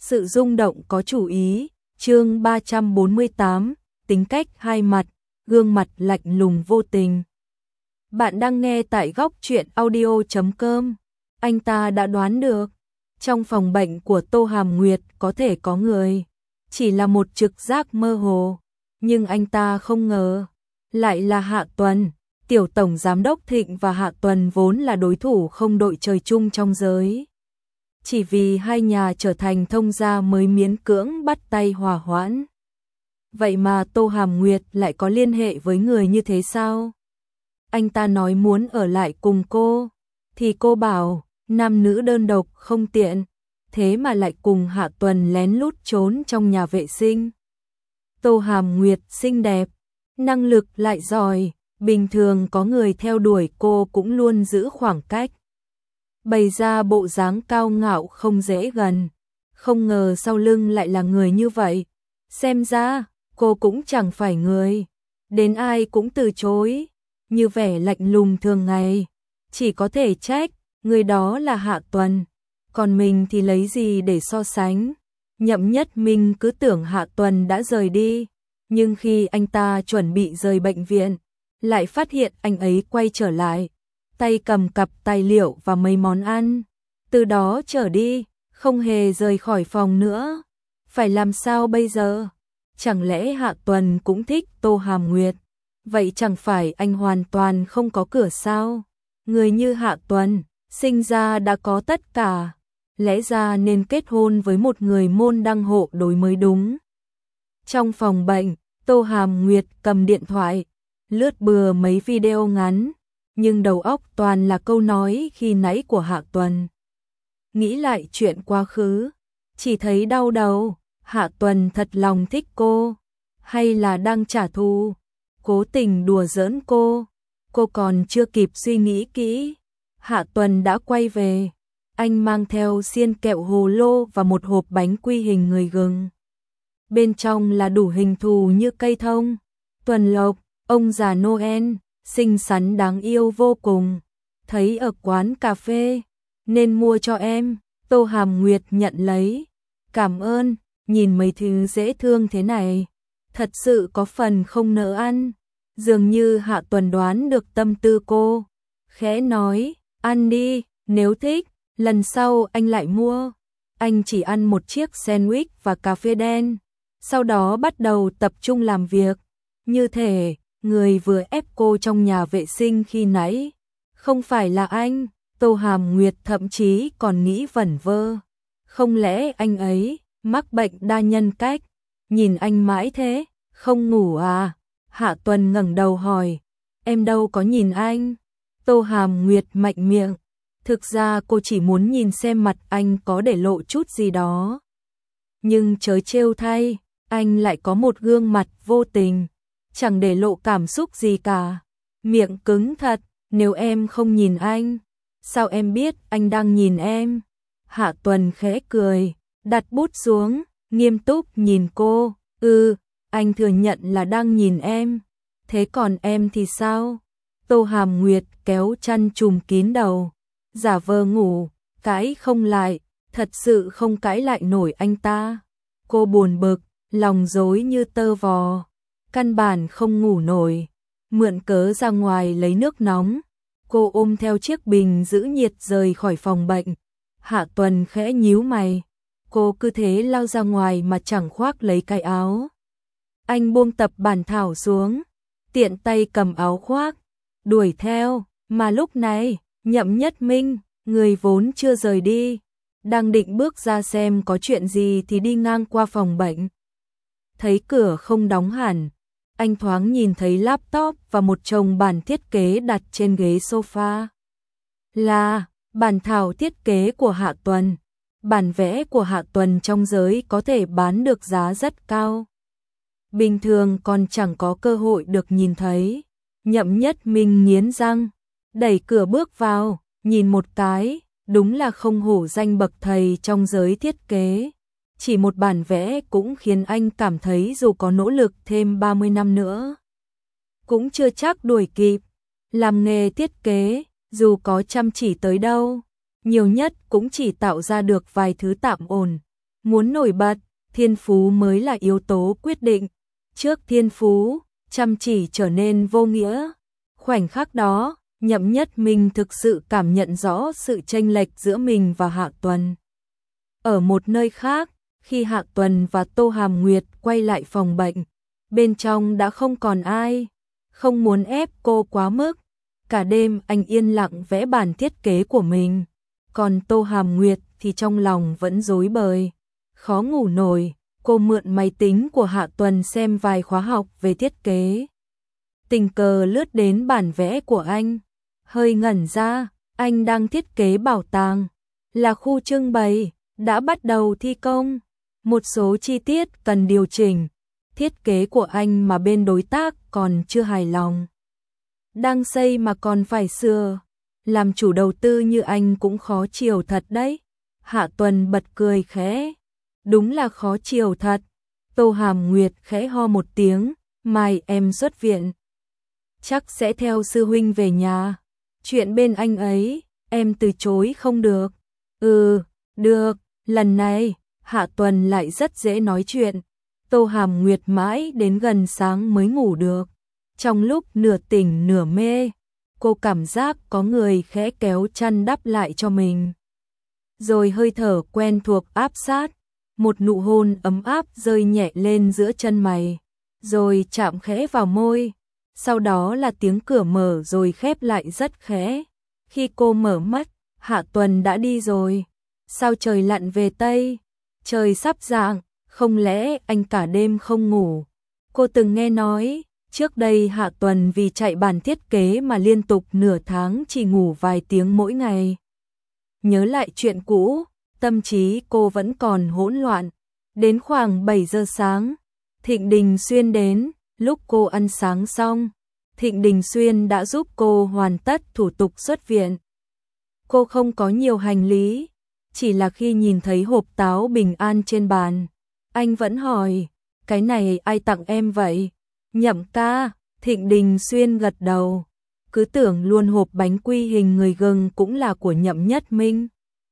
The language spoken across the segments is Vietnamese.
Sự rung động có chủ ý, chương 348, tính cách hai mặt, gương mặt lạnh lùng vô tình. Bạn đang nghe tại góc truyện audio.com. Anh ta đã đoán được, trong phòng bệnh của Tô Hàm Nguyệt có thể có người, chỉ là một trực giác mơ hồ, nhưng anh ta không ngờ, lại là Hạ Tuần. Tiểu tổng giám đốc Thịnh và Hạ Tuần vốn là đối thủ không đội trời chung trong giới. Chỉ vì hai nhà trở thành thông gia mới miễn cưỡng bắt tay hòa hoãn. Vậy mà Tô Hàm Nguyệt lại có liên hệ với người như thế sao? Anh ta nói muốn ở lại cùng cô, thì cô bảo nam nữ đơn độc không tiện, thế mà lại cùng Hạ Tuần lén lút trốn trong nhà vệ sinh. Tô Hàm Nguyệt xinh đẹp, năng lực lại giỏi, bình thường có người theo đuổi cô cũng luôn giữ khoảng cách. Bày ra bộ dáng cao ngạo không dễ gần, không ngờ sau lưng lại là người như vậy. Xem ra, cô cũng chẳng phải người, đến ai cũng từ chối, như vẻ lạnh lùng thường ngày. Chỉ có thể trách, người đó là Hạ Tuần, còn mình thì lấy gì để so sánh. Nhậm Nhất Minh cứ tưởng Hạ Tuần đã rời đi, nhưng khi anh ta chuẩn bị rời bệnh viện, lại phát hiện anh ấy quay trở lại, tay cầm cặp tài liệu và mấy món ăn. Từ đó trở đi, không hề rời khỏi phòng nữa. Phải làm sao bây giờ? Chẳng lẽ Hạ Tuần cũng thích Tô Hàm Nguyệt? Vậy chẳng phải anh hoàn toàn không có cửa sao? Người như Hạ Tuần, sinh ra đã có tất cả, lẽ ra nên kết hôn với một người môn đăng hộ đối mới đúng. Trong phòng bệnh, Tô Hàm Nguyệt cầm điện thoại, lướt bừa mấy video ngắn, nhưng đầu óc toàn là câu nói khi nãy của Hạ Tuần. Nghĩ lại chuyện quá khứ, chỉ thấy đau đầu. Hạ Tuần thật lòng thích cô, hay là đang trả thù, cố tình đùa giỡn cô? Cô còn chưa kịp suy nghĩ kỹ, Hạ Tuần đã quay về. Anh mang theo xiên kẹo hồ lô và một hộp bánh quy hình người gừng. Bên trong là đủ hình thù như cây thông, tuần lộc, ông già Noel, xinh xắn đáng yêu vô cùng. Thấy ở quán cà phê, nên mua cho em. Tô Hàm Nguyệt nhận lấy. Cảm ơn, nhìn mấy thứ dễ thương thế này, thật sự có phần không nỡ ăn. Dường như Hạ Tuần đoán được tâm tư cô, khẽ nói, ăn đi, nếu thích, lần sau anh lại mua. Anh chỉ ăn một chiếc sandwich và cà phê đen, sau đó bắt đầu tập trung làm việc. Như thể, người vừa ép cô trong nhà vệ sinh khi nãy, không phải là anh. Tô Hàm Nguyệt thậm chí còn nghĩ vẩn vơ, không lẽ anh ấy mắc bệnh đa nhân cách? Nhìn anh mãi thế, không ngủ à? Hạ Tuần ngẩng đầu hỏi, em đâu có nhìn anh. Tô Hàm Nguyệt mạnh miệng, thực ra cô chỉ muốn nhìn xem mặt anh có để lộ chút gì đó. Nhưng trớ trêu thay, anh lại có một gương mặt vô tình, chẳng để lộ cảm xúc gì cả. Miệng cứng thật, nếu em không nhìn anh, sao em biết anh đang nhìn em? Hạ Tuần khẽ cười, đặt bút xuống, nghiêm túc nhìn cô. Anh thừa nhận là đang nhìn em. Thế còn em thì sao? Tô Hàm Nguyệt kéo chăn trùm kín đầu, giả vờ ngủ, cãi không lại, thật sự không cãi lại nổi anh ta. Cô buồn bực, lòng rối như tơ vò, căn bản không ngủ nổi. Mượn cớ ra ngoài lấy nước nóng, cô ôm theo chiếc bình giữ nhiệt rời khỏi phòng bệnh. Hạ Tuần khẽ nhíu mày, cô cứ thế lao ra ngoài mà chẳng khoác lấy cái áo. Anh buông tập bản thảo xuống, tiện tay cầm áo khoác, đuổi theo. Mà lúc này, Nhậm Nhất Minh, người vốn chưa rời đi, đang định bước ra xem có chuyện gì thì đi ngang qua phòng bệnh. Thấy cửa không đóng hẳn, anh thoáng nhìn thấy laptop và một chồng bản thiết kế đặt trên ghế sofa. Là bản thảo thiết kế của Hạ Tuần. Bản vẽ của Hạ Tuần trong giới có thể bán được giá rất cao, bình thường còn chẳng có cơ hội được nhìn thấy. Nhậm Nhất Minh nghiến răng, đẩy cửa bước vào, nhìn một cái, đúng là không hổ danh bậc thầy trong giới thiết kế. Chỉ một bản vẽ cũng khiến anh cảm thấy dù có nỗ lực thêm 30 năm nữa, cũng chưa chắc đuổi kịp. Làm nghề thiết kế, dù có chăm chỉ tới đâu, nhiều nhất cũng chỉ tạo ra được vài thứ tạm ổn. Muốn nổi bật, thiên phú mới là yếu tố quyết định. Trước thiên phú, chăm chỉ trở nên vô nghĩa. Khoảnh khắc đó, Nhậm Nhất Minh thực sự cảm nhận rõ sự chênh lệch giữa mình và Hạ Tuần. Ở một nơi khác, khi Hạ Tuần và Tô Hàm Nguyệt quay lại phòng bệnh, bên trong đã không còn ai, không muốn ép cô quá mức. Cả đêm anh yên lặng vẽ bản thiết kế của mình, còn Tô Hàm Nguyệt thì trong lòng vẫn rối bời, khó ngủ nổi. Cô mượn máy tính của Hạ Tuần xem vài khóa học về thiết kế. Tình cờ lướt đến bản vẽ của anh, hơi ngẩn ra, anh đang thiết kế bảo tàng, là khu trưng bày, đã bắt đầu thi công. Một số chi tiết cần điều chỉnh, thiết kế của anh mà bên đối tác còn chưa hài lòng. Đang xây mà còn phải sửa, làm chủ đầu tư như anh cũng khó chiều thật đấy. Hạ Tuần bật cười khẽ, đúng là khó chiều thật. Tô Hàm Nguyệt khẽ ho một tiếng, mai em xuất viện, chắc sẽ theo sư huynh về nhà. Chuyện bên anh ấy, em từ chối không được. Ừ, được, lần này, Hạ Tuần lại rất dễ nói chuyện. Tô Hàm Nguyệt mãi đến gần sáng mới ngủ được. Trong lúc nửa tỉnh nửa mê, cô cảm giác có người khẽ kéo chăn đắp lại cho mình. Rồi hơi thở quen thuộc áp sát, một nụ hôn ấm áp rơi nhẹ lên giữa chân mày, rồi chạm khẽ vào môi. Sau đó là tiếng cửa mở rồi khép lại rất khẽ. Khi cô mở mắt, Hạ Tuần đã đi rồi. Sao trời lặn về Tây? Trời sắp rạng, không lẽ anh cả đêm không ngủ? Cô từng nghe nói, trước đây Hạ Tuần vì chạy bản thiết kế mà liên tục nửa tháng chỉ ngủ vài tiếng mỗi ngày. Nhớ lại chuyện cũ, tâm trí cô vẫn còn hỗn loạn. Đến khoảng 7 giờ sáng, Thịnh Đình Xuyên đến. Lúc cô ăn sáng xong, Thịnh Đình Xuyên đã giúp cô hoàn tất thủ tục xuất viện. Cô không có nhiều hành lý, chỉ là khi nhìn thấy hộp táo bình an trên bàn, anh vẫn hỏi, cái này ai tặng em vậy? Nhậm ca. Thịnh Đình Xuyên gật đầu, cứ tưởng luôn hộp bánh quy hình người gừng cũng là của Nhậm Nhất Minh,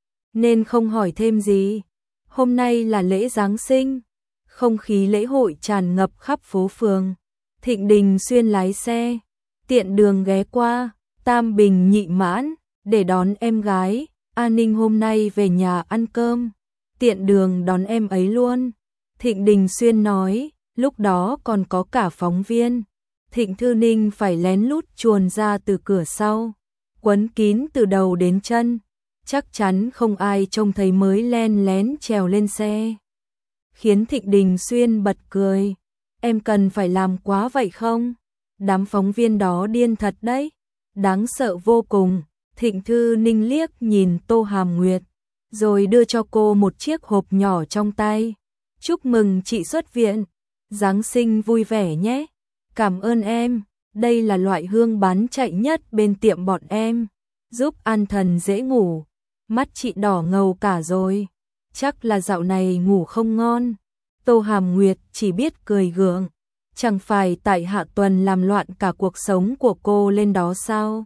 nên không hỏi thêm gì. Hôm nay là lễ Giáng sinh, không khí lễ hội tràn ngập khắp phố phường. Thịnh Đình Xuyên lái xe, tiện đường ghé qua Tam Bình Nhị Mãn để đón em gái. An Ninh hôm nay về nhà ăn cơm, tiện đường đón em ấy luôn. Thịnh Đình Xuyên nói, lúc đó còn có cả phóng viên. Thịnh Thư Ninh phải lén lút chuồn ra từ cửa sau, quấn kín từ đầu đến chân, chắc chắn không ai trông thấy mới len lén trèo lên xe. Khiến Thịnh Đình Xuyên bật cười, em cần phải làm quá vậy không? Đám phóng viên đó điên thật đấy, đáng sợ vô cùng. Thịnh Thư Ninh liếc nhìn Tô Hàm Nguyệt, rồi đưa cho cô một chiếc hộp nhỏ trong tay. Chúc mừng chị xuất viện, Giáng sinh vui vẻ nhé. Cảm ơn em, đây là loại hương bán chạy nhất bên tiệm bọn em, giúp an thần dễ ngủ. Mắt chị đỏ ngầu cả rồi, chắc là dạo này ngủ không ngon. Tô Hàm Nguyệt chỉ biết cười gượng, chẳng phải tại Hạ Tuần làm loạn cả cuộc sống của cô lên đó sao?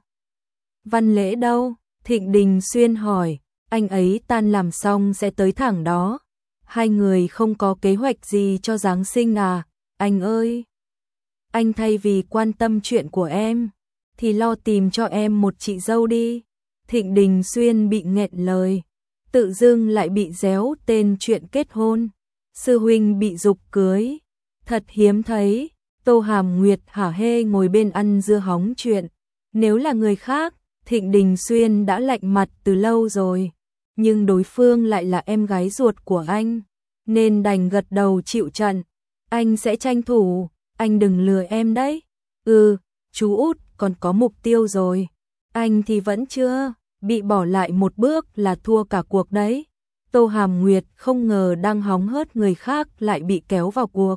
Văn Lễ đâu? Thịnh Đình Xuyên hỏi, anh ấy tan làm xong sẽ tới thẳng đó. Hai người không có kế hoạch gì cho Giáng sinh à? Anh ơi! Anh thay vì quan tâm chuyện của em, thì lo tìm cho em một chị dâu đi. Thịnh Đình Xuyên bị nghẹn lời, tự dưng lại bị réo tên chuyện kết hôn. Sư huynh bị giục cưới, thật hiếm thấy. Tô Hàm Nguyệt hả hê ngồi bên ăn dưa hóng chuyện. Nếu là người khác, Thịnh Đình Xuyên đã lạnh mặt từ lâu rồi, nhưng đối phương lại là em gái ruột của anh, nên đành gật đầu chịu trận. Anh sẽ tranh thủ, anh đừng lừa em đấy. Ừ, chú út còn có mục tiêu rồi, anh thì vẫn chưa, bị bỏ lại một bước là thua cả cuộc đấy. Tô Hàm Nguyệt không ngờ đang hóng hớt người khác lại bị kéo vào cuộc.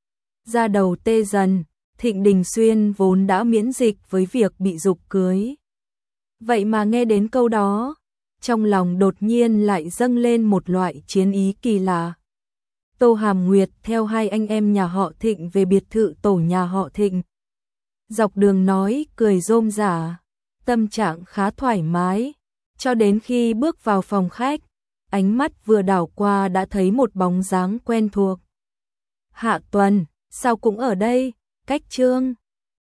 Da đầu tê dần, Thịnh Đình Xuyên vốn đã miễn dịch với việc bị giục cưới. Vậy mà nghe đến câu đó, trong lòng đột nhiên lại dâng lên một loại chiến ý kỳ lạ. Tô Hàm Nguyệt theo hai anh em nhà họ Thịnh về biệt thự tổ nhà họ Thịnh. Dọc đường nói cười rôm rả, tâm trạng khá thoải mái, cho đến khi bước vào phòng khách, ánh mắt vừa đảo qua đã thấy một bóng dáng quen thuộc. Hạ Tuần, sao cũng ở đây? Cách Trương